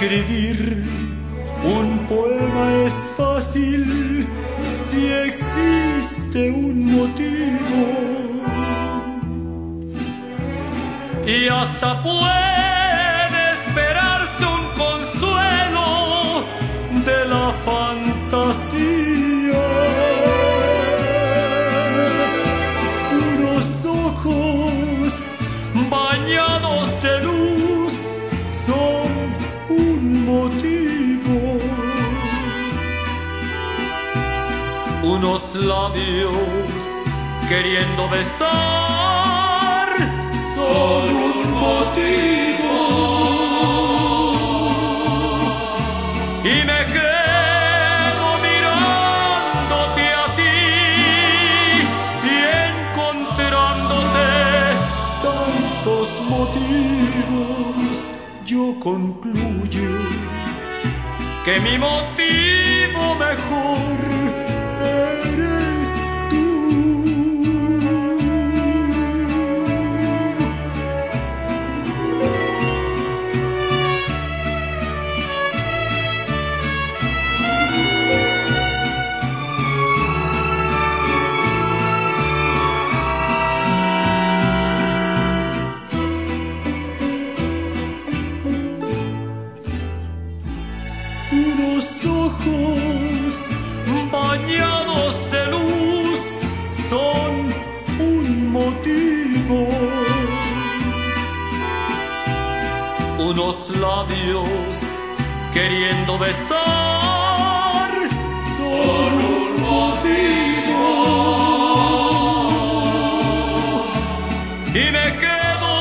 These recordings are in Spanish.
Escribir un poema es fácil si existe un motivo, y hasta puede esperarse un consuelo de la fantasía. Unos ojos bañados de luz son un motivo, unos labios queriendo besar son un motivo, y me quedo mirándote a ti y encontrándote tantos motivos. Yo concluyo que mi motivo mejor eres tú. Unos ojos bañados de luz son un motivo, unos labios queriendo besar son un motivo, y me quedo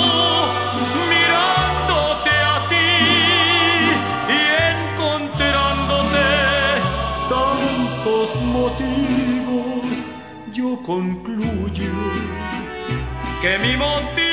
mirándote a ti y encontrándote tantos motivos. Yo concluyo que mi motivo